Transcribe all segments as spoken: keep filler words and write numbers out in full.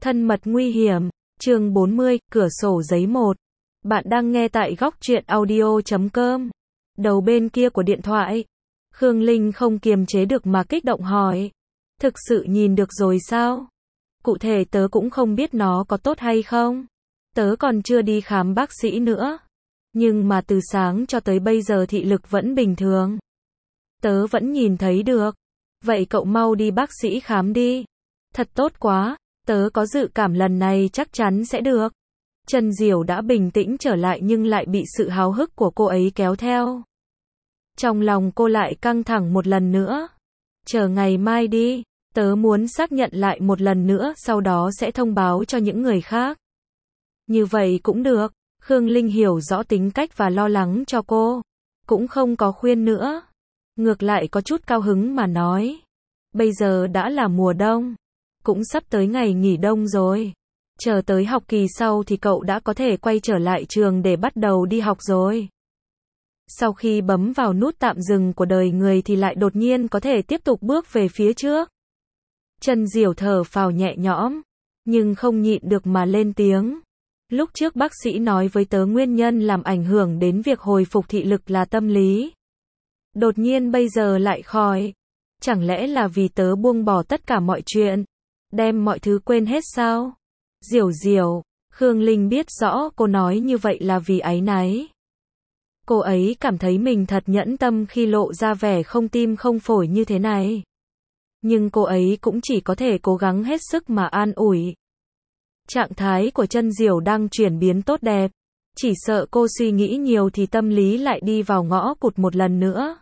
Thân mật nguy hiểm, chương bốn mươi, cửa sổ giấy một. Bạn đang nghe tại góc truyện audio chấm com. Đầu bên kia của điện thoại, Khương Linh không kiềm chế được mà kích động hỏi. Thực sự nhìn được rồi sao? Cụ thể tớ cũng không biết nó có tốt hay không. Tớ còn chưa đi khám bác sĩ nữa. Nhưng mà từ sáng cho tới bây giờ thị lực vẫn bình thường. Tớ vẫn nhìn thấy được. Vậy cậu mau đi bác sĩ khám đi. Thật tốt quá. Tớ có dự cảm lần này chắc chắn sẽ được. Trần Diểu đã bình tĩnh trở lại nhưng lại bị sự háo hức của cô ấy kéo theo. Trong lòng cô lại căng thẳng một lần nữa. Chờ ngày mai đi, tớ muốn xác nhận lại một lần nữa sau đó sẽ thông báo cho những người khác. Như vậy cũng được, Khương Linh hiểu rõ tính cách và lo lắng cho cô. Cũng không có khuyên nữa. Ngược lại có chút cao hứng mà nói. Bây giờ đã là mùa đông. Cũng sắp tới ngày nghỉ đông rồi. Chờ tới học kỳ sau thì cậu đã có thể quay trở lại trường để bắt đầu đi học rồi. Sau khi bấm vào nút tạm dừng của đời người thì lại đột nhiên có thể tiếp tục bước về phía trước. Trần Diểu thở phào nhẹ nhõm, nhưng không nhịn được mà lên tiếng. Lúc trước bác sĩ nói với tớ nguyên nhân làm ảnh hưởng đến việc hồi phục thị lực là tâm lý. Đột nhiên bây giờ lại khỏi. Chẳng lẽ là vì tớ buông bỏ tất cả mọi chuyện? Đem mọi thứ quên hết sao? Diểu Diểu, Khương Linh biết rõ cô nói như vậy là vì áy náy. Cô ấy cảm thấy mình thật nhẫn tâm khi lộ ra vẻ không tim không phổi như thế này. Nhưng cô ấy cũng chỉ có thể cố gắng hết sức mà an ủi. Trạng thái của Trân Diểu đang chuyển biến tốt đẹp. Chỉ sợ cô suy nghĩ nhiều thì tâm lý lại đi vào ngõ cụt một lần nữa.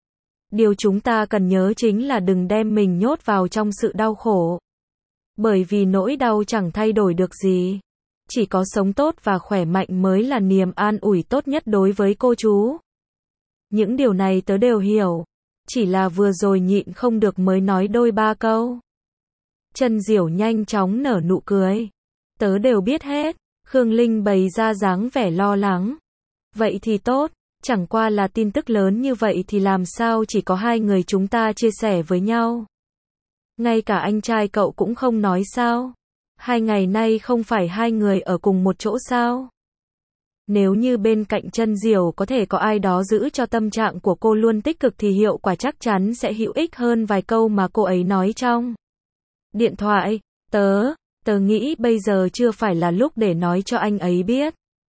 Điều chúng ta cần nhớ chính là đừng đem mình nhốt vào trong sự đau khổ. Bởi vì nỗi đau chẳng thay đổi được gì. Chỉ có sống tốt và khỏe mạnh mới là niềm an ủi tốt nhất đối với cô chú. Những điều này tớ đều hiểu. Chỉ là vừa rồi nhịn không được mới nói đôi ba câu. Trân Diểu nhanh chóng nở nụ cười. Tớ đều biết hết. Khương Linh bày ra dáng vẻ lo lắng. Vậy thì tốt. Chẳng qua là tin tức lớn như vậy thì làm sao chỉ có hai người chúng ta chia sẻ với nhau. Ngay cả anh trai cậu cũng không nói sao. Hai ngày nay không phải hai người ở cùng một chỗ sao. Nếu như bên cạnh Trân Diểu có thể có ai đó giữ cho tâm trạng của cô luôn tích cực thì hiệu quả chắc chắn sẽ hữu ích hơn vài câu mà cô ấy nói trong điện thoại. Tớ, tớ nghĩ bây giờ chưa phải là lúc để nói cho anh ấy biết.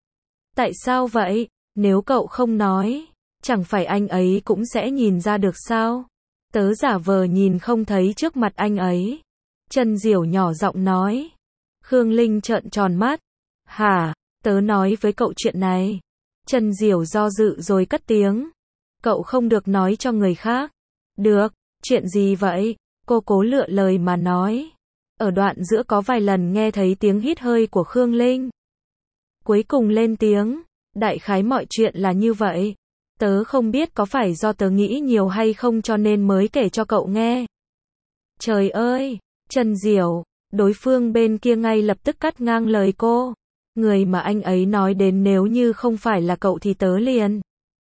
Tại sao vậy? Nếu cậu không nói, chẳng phải anh ấy cũng sẽ nhìn ra được sao? Tớ giả vờ nhìn không thấy trước mặt anh ấy. Trân Diểu nhỏ giọng nói. Khương Linh trợn tròn mắt. Hả? Tớ nói với cậu chuyện này. Trân Diểu do dự rồi cất tiếng. Cậu không được nói cho người khác. Được, chuyện gì vậy? Cô cố lựa lời mà nói. Ở đoạn giữa có vài lần nghe thấy tiếng hít hơi của Khương Linh. Cuối cùng lên tiếng. Đại khái mọi chuyện là như vậy. Tớ không biết có phải do tớ nghĩ nhiều hay không cho nên mới kể cho cậu nghe. Trời ơi, Trân Diểu, đối phương bên kia ngay lập tức cắt ngang lời cô. Người mà anh ấy nói đến nếu như không phải là cậu thì tớ liền.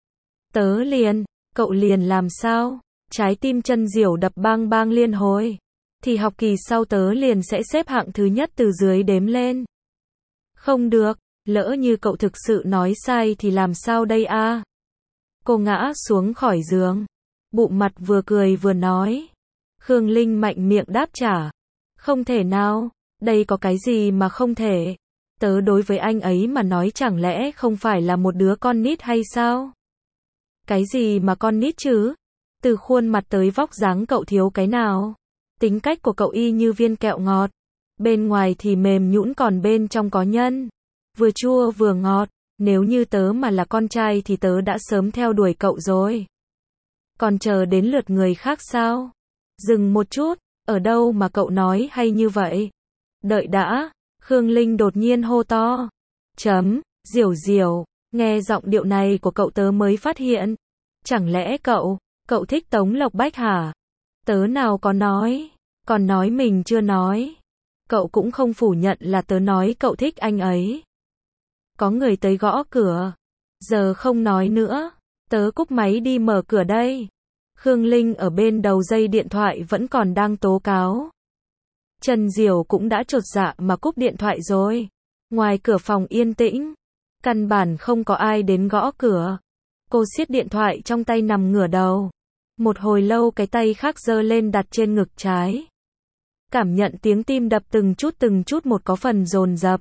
Tớ liền, cậu liền làm sao? Trái tim Trân Diểu đập bang bang liên hồi. Thì học kỳ sau tớ liền sẽ xếp hạng thứ nhất từ dưới đếm lên. Không được, lỡ như cậu thực sự nói sai thì làm sao đây a? Cô ngã xuống khỏi giường. Bụng mặt vừa cười vừa nói. Khương Linh mạnh miệng đáp trả. Không thể nào, đây có cái gì mà không thể. Tớ đối với anh ấy mà nói chẳng lẽ không phải là một đứa con nít hay sao? Cái gì mà con nít chứ? Từ khuôn mặt tới vóc dáng cậu thiếu cái nào? Tính cách của cậu y như viên kẹo ngọt. Bên ngoài thì mềm nhũn còn bên trong có nhân. Vừa chua vừa ngọt. Nếu như tớ mà là con trai thì tớ đã sớm theo đuổi cậu rồi. Còn chờ đến lượt người khác sao? Dừng một chút, ở đâu mà cậu nói hay như vậy? Đợi đã, Khương Linh đột nhiên hô to. Chấm, Diểu Diểu, nghe giọng điệu này của cậu tớ mới phát hiện. Chẳng lẽ cậu, cậu thích Tống Lộc Bách hả? Tớ nào có nói, còn nói mình chưa nói. Cậu cũng không phủ nhận là tớ nói cậu thích anh ấy. Có người tới gõ cửa. Giờ không nói nữa. Tớ cúp máy đi mở cửa đây. Khương Linh ở bên đầu dây điện thoại vẫn còn đang tố cáo. Trần Diểu cũng đã chột dạ mà cúp điện thoại rồi. Ngoài cửa phòng yên tĩnh, căn bản không có ai đến gõ cửa. Cô siết điện thoại trong tay nằm ngửa đầu. Một hồi lâu cái tay khác giơ lên đặt trên ngực trái. Cảm nhận tiếng tim đập từng chút từng chút một có phần dồn dập.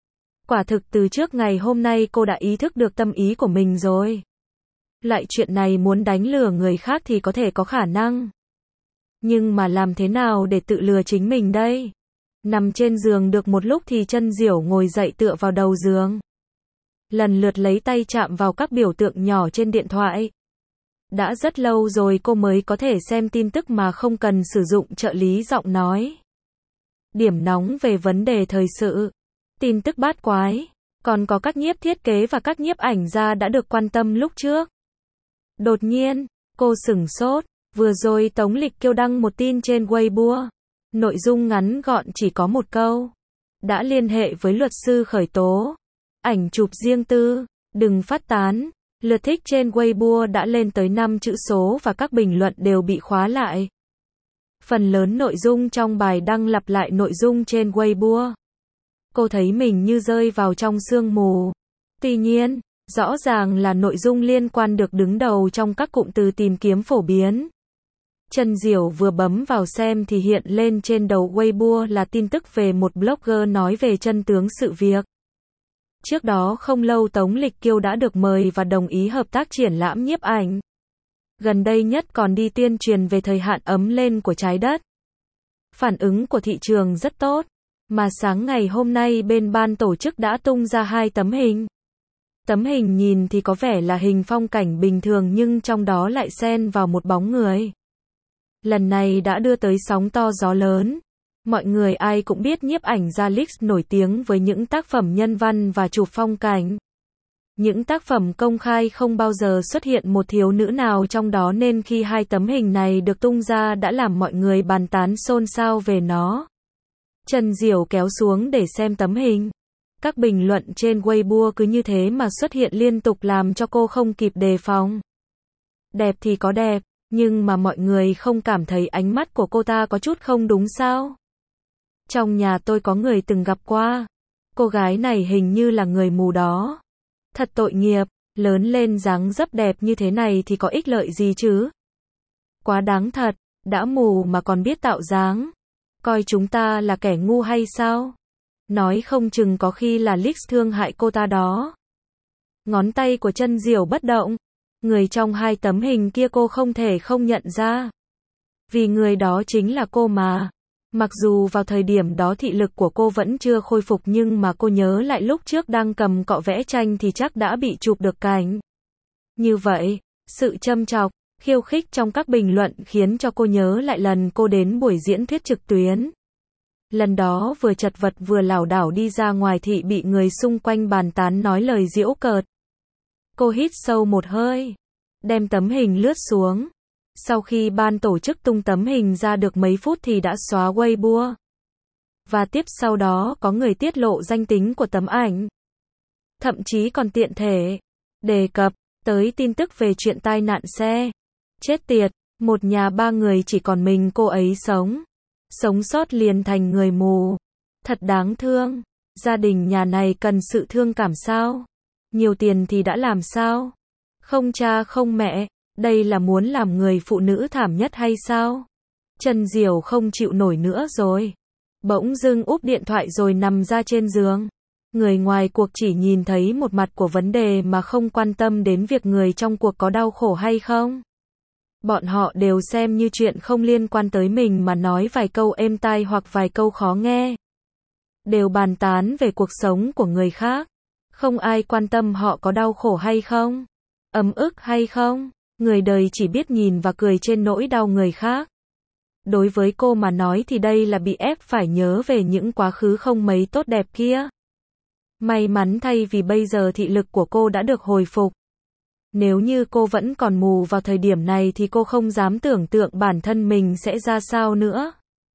Quả thực từ trước ngày hôm nay cô đã ý thức được tâm ý của mình rồi. Loại chuyện này muốn đánh lừa người khác thì có thể có khả năng. Nhưng mà làm thế nào để tự lừa chính mình đây? Nằm trên giường được một lúc thì Trân Diểu ngồi dậy tựa vào đầu giường. Lần lượt lấy tay chạm vào các biểu tượng nhỏ trên điện thoại. Đã rất lâu rồi cô mới có thể xem tin tức mà không cần sử dụng trợ lý giọng nói. Điểm nóng về vấn đề thời sự, tin tức bát quái, còn có các nhiếp thiết kế và các nhiếp ảnh gia đã được quan tâm lúc trước. Đột nhiên, cô sửng sốt, vừa rồi Tống Lịch Kiêu đăng một tin trên Weibo. Nội dung ngắn gọn chỉ có một câu. Đã liên hệ với luật sư khởi tố. Ảnh chụp riêng tư, đừng phát tán. Lượt thích trên Weibo đã lên tới năm chữ số và các bình luận đều bị khóa lại. Phần lớn nội dung trong bài đăng lặp lại nội dung trên Weibo. Cô thấy mình như rơi vào trong sương mù. Tuy nhiên, rõ ràng là nội dung liên quan được đứng đầu trong các cụm từ tìm kiếm phổ biến. Trân Diểu vừa bấm vào xem thì hiện lên trên đầu Weibo là tin tức về một blogger nói về chân tướng sự việc. Trước đó không lâu Tống Lịch Kiêu đã được mời và đồng ý hợp tác triển lãm nhiếp ảnh. Gần đây nhất còn đi tuyên truyền về thời hạn ấm lên của trái đất. Phản ứng của thị trường rất tốt, mà sáng ngày hôm nay bên ban tổ chức đã tung ra hai tấm hình. Tấm hình nhìn thì có vẻ là hình phong cảnh bình thường nhưng trong đó lại xen vào một bóng người. Lần này đã đưa tới sóng to gió lớn. Mọi người ai cũng biết nhiếp ảnh gia Lix nổi tiếng với những tác phẩm nhân văn và chụp phong cảnh. Những tác phẩm công khai không bao giờ xuất hiện một thiếu nữ nào trong đó nên khi hai tấm hình này được tung ra đã làm mọi người bàn tán xôn xao về nó. Trân Diểu kéo xuống để xem tấm hình. Các bình luận trên Weibo cứ như thế mà xuất hiện liên tục làm cho cô không kịp đề phòng. Đẹp thì có đẹp, nhưng mà mọi người không cảm thấy ánh mắt của cô ta có chút không đúng sao? Trong nhà tôi có người từng gặp qua. Cô gái này hình như là người mù đó. Thật tội nghiệp, lớn lên dáng dấp đẹp như thế này thì có ích lợi gì chứ? Quá đáng thật, đã mù mà còn biết tạo dáng. Coi chúng ta là kẻ ngu hay sao? Nói không chừng có khi là Lix thương hại cô ta đó. Ngón tay của Trân Diểu bất động. Người trong hai tấm hình kia cô không thể không nhận ra. Vì người đó chính là cô mà. Mặc dù vào thời điểm đó thị lực của cô vẫn chưa khôi phục nhưng mà cô nhớ lại lúc trước đang cầm cọ vẽ tranh thì chắc đã bị chụp được cảnh. Như vậy, sự châm chọc, khiêu khích trong các bình luận khiến cho cô nhớ lại lần cô đến buổi diễn thuyết trực tuyến. Lần đó vừa chật vật vừa lảo đảo đi ra ngoài thị bị người xung quanh bàn tán nói lời giễu cợt. Cô hít sâu một hơi, đem tấm hình lướt xuống. Sau khi ban tổ chức tung tấm hình ra được mấy phút thì đã xóa Weibo. Và tiếp sau đó có người tiết lộ danh tính của tấm ảnh. Thậm chí còn tiện thể đề cập tới tin tức về chuyện tai nạn xe. Chết tiệt, một nhà ba người chỉ còn mình cô ấy sống. Sống sót liền thành người mù. Thật đáng thương. Gia đình nhà này cần sự thương cảm sao? Nhiều tiền thì đã làm sao? Không cha không mẹ. Đây là muốn làm người phụ nữ thảm nhất hay sao? Trân Diểu không chịu nổi nữa rồi. Bỗng dưng úp điện thoại rồi nằm ra trên giường. Người ngoài cuộc chỉ nhìn thấy một mặt của vấn đề mà không quan tâm đến việc người trong cuộc có đau khổ hay không. Bọn họ đều xem như chuyện không liên quan tới mình mà nói vài câu êm tai hoặc vài câu khó nghe. Đều bàn tán về cuộc sống của người khác. Không ai quan tâm họ có đau khổ hay không, ấm ức hay không. Người đời chỉ biết nhìn và cười trên nỗi đau người khác. Đối với cô mà nói thì đây là bị ép phải nhớ về những quá khứ không mấy tốt đẹp kia. May mắn thay vì bây giờ thị lực của cô đã được hồi phục. Nếu như cô vẫn còn mù vào thời điểm này thì cô không dám tưởng tượng bản thân mình sẽ ra sao nữa.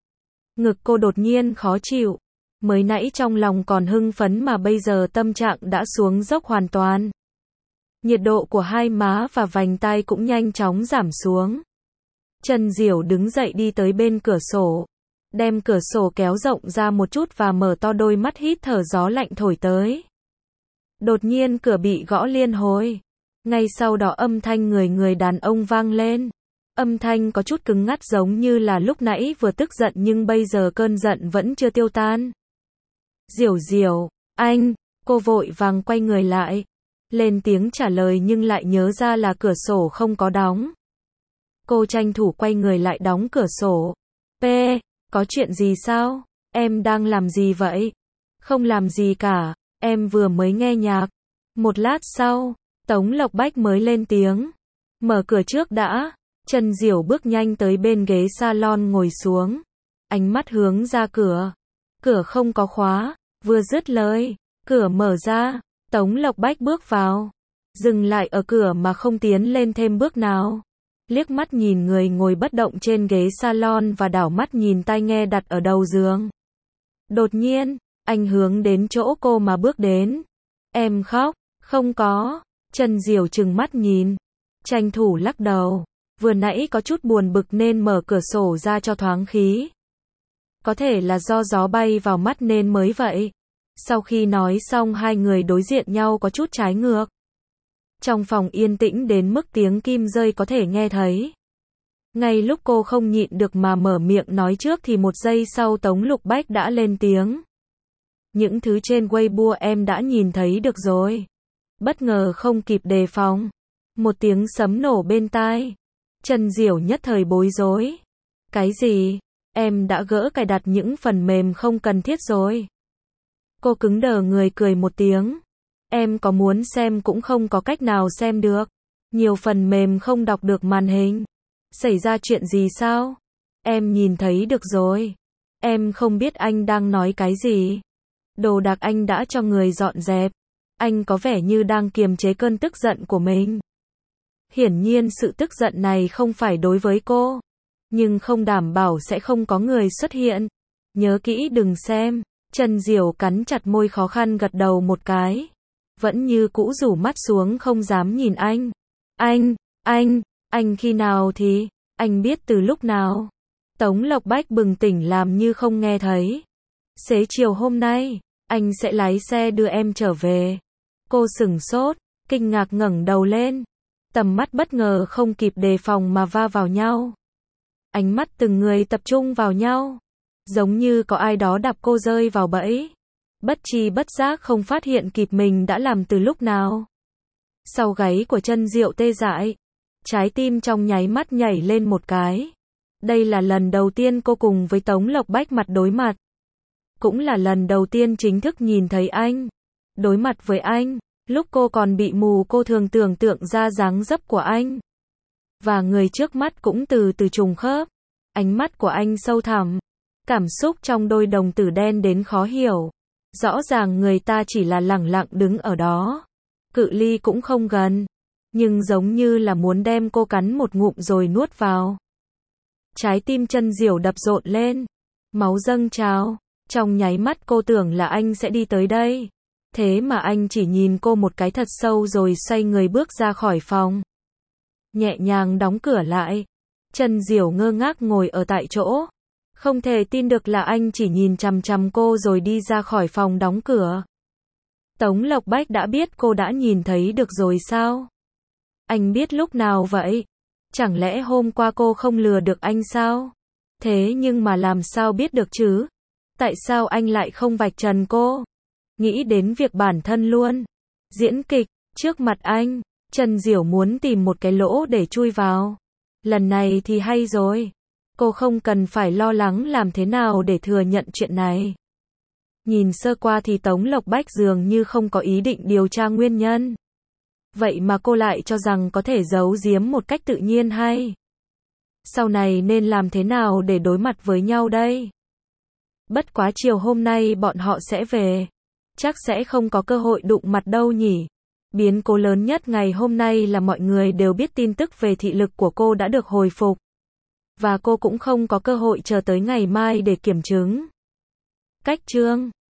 Ngực cô đột nhiên khó chịu. Mới nãy trong lòng còn hưng phấn mà bây giờ tâm trạng đã xuống dốc hoàn toàn. Nhiệt độ của hai má và vành tai cũng nhanh chóng giảm xuống. Trân Diểu đứng dậy đi tới bên cửa sổ. đem cửa sổ kéo rộng ra một chút và mở to đôi mắt hít thở gió lạnh thổi tới. Đột nhiên cửa bị gõ liên hồi. Ngay sau đó âm thanh người người đàn ông vang lên. Âm thanh có chút cứng ngắt giống như là lúc nãy vừa tức giận nhưng bây giờ cơn giận vẫn chưa tiêu tan. Diểu Diểu, anh, cô vội vàng quay người lại. Lên tiếng trả lời nhưng lại nhớ ra là cửa sổ không có đóng. Cô tranh thủ quay người lại đóng cửa sổ. P, có chuyện gì sao? Em đang làm gì vậy? Không làm gì cả, em vừa mới nghe nhạc. Một lát sau, Tống Lộc Bách mới lên tiếng. Mở cửa trước đã. Trần Diểu bước nhanh tới bên ghế salon ngồi xuống. Ánh mắt hướng ra cửa. Cửa không có khóa. Vừa dứt lời, cửa mở ra. Tống Lộc Bách bước vào. Dừng lại ở cửa mà không tiến lên thêm bước nào. Liếc mắt nhìn người ngồi bất động trên ghế salon và đảo mắt nhìn tai nghe đặt ở đầu giường. Đột nhiên, anh hướng đến chỗ cô mà bước đến. Em khóc, không có. Trần Diểu trừng mắt nhìn. Tranh thủ lắc đầu. Vừa nãy có chút buồn bực nên mở cửa sổ ra cho thoáng khí. Có thể là do gió bay vào mắt nên mới vậy. Sau khi nói xong hai người đối diện nhau có chút trái ngược. Trong phòng yên tĩnh đến mức tiếng kim rơi có thể nghe thấy. Ngay lúc cô không nhịn được mà mở miệng nói trước thì một giây sau Tống Lục Bách đã lên tiếng. Những thứ trên Weibo em đã nhìn thấy được rồi. Bất ngờ không kịp đề phòng. Một tiếng sấm nổ bên tai. Trần Diểu nhất thời bối rối. Cái gì? Em đã gỡ cài đặt những phần mềm không cần thiết rồi. Cô cứng đờ người cười một tiếng. Em có muốn xem cũng không có cách nào xem được. Nhiều phần mềm không đọc được màn hình. Xảy ra chuyện gì sao? Em nhìn thấy được rồi. Em không biết anh đang nói cái gì. Đồ đạc anh đã cho người dọn dẹp. Anh có vẻ như đang kiềm chế cơn tức giận của mình. Hiển nhiên sự tức giận này không phải đối với cô. Nhưng không đảm bảo sẽ không có người xuất hiện. Nhớ kỹ đừng xem. Trần Diểu cắn chặt môi khó khăn gật đầu một cái. Vẫn như cũ rủ mắt xuống không dám nhìn anh. Anh, anh, anh khi nào thì, anh biết từ lúc nào. Tống Lộc Bách bừng tỉnh làm như không nghe thấy. Xế chiều hôm nay, anh sẽ lái xe đưa em trở về. Cô sửng sốt, kinh ngạc ngẩng đầu lên. Tầm mắt bất ngờ không kịp đề phòng mà va vào nhau. Ánh mắt từng người tập trung vào nhau. Giống như có ai đó đạp cô rơi vào bẫy. Bất tri bất giác không phát hiện kịp mình đã làm từ lúc nào. Sau gáy của Trân Diệu tê dại. Trái tim trong nháy mắt nhảy lên một cái. Đây là lần đầu tiên cô cùng với Tống Lộc Bách mặt đối mặt. Cũng là lần đầu tiên chính thức nhìn thấy anh. Đối mặt với anh. Lúc cô còn bị mù cô thường tưởng tượng ra dáng dấp của anh. Và người trước mắt cũng từ từ trùng khớp. Ánh mắt của anh sâu thẳm. Cảm xúc trong đôi đồng tử đen đến khó hiểu. Rõ ràng người ta chỉ là lẳng lặng đứng ở đó. Cự ly cũng không gần. Nhưng giống như là muốn đem cô cắn một ngụm rồi nuốt vào. Trái tim Trân Diểu đập rộn lên. Máu dâng trào. Trong nháy mắt cô tưởng là anh sẽ đi tới đây. Thế mà anh chỉ nhìn cô một cái thật sâu rồi xoay người bước ra khỏi phòng. Nhẹ nhàng đóng cửa lại. Trân Diểu ngơ ngác ngồi ở tại chỗ. Không thể tin được là anh chỉ nhìn chằm chằm cô rồi đi ra khỏi phòng đóng cửa. Tống Lộc Bách đã biết cô đã nhìn thấy được rồi sao? Anh biết lúc nào vậy? Chẳng lẽ hôm qua cô không lừa được anh sao? Thế nhưng mà làm sao biết được chứ? Tại sao anh lại không vạch trần cô? Nghĩ đến việc bản thân luôn. Diễn kịch, trước mặt anh, Trân Diểu muốn tìm một cái lỗ để chui vào. Lần này thì hay rồi. Cô không cần phải lo lắng làm thế nào để thừa nhận chuyện này. Nhìn sơ qua thì Tống Lộc Bách dường như không có ý định điều tra nguyên nhân. Vậy mà cô lại cho rằng có thể giấu giếm một cách tự nhiên hay. Sau này nên làm thế nào để đối mặt với nhau đây? Bất quá chiều hôm nay bọn họ sẽ về. Chắc sẽ không có cơ hội đụng mặt đâu nhỉ. Biến cố lớn nhất ngày hôm nay là mọi người đều biết tin tức về thị lực của cô đã được hồi phục. Và cô cũng không có cơ hội chờ tới ngày mai để kiểm chứng. Cách chương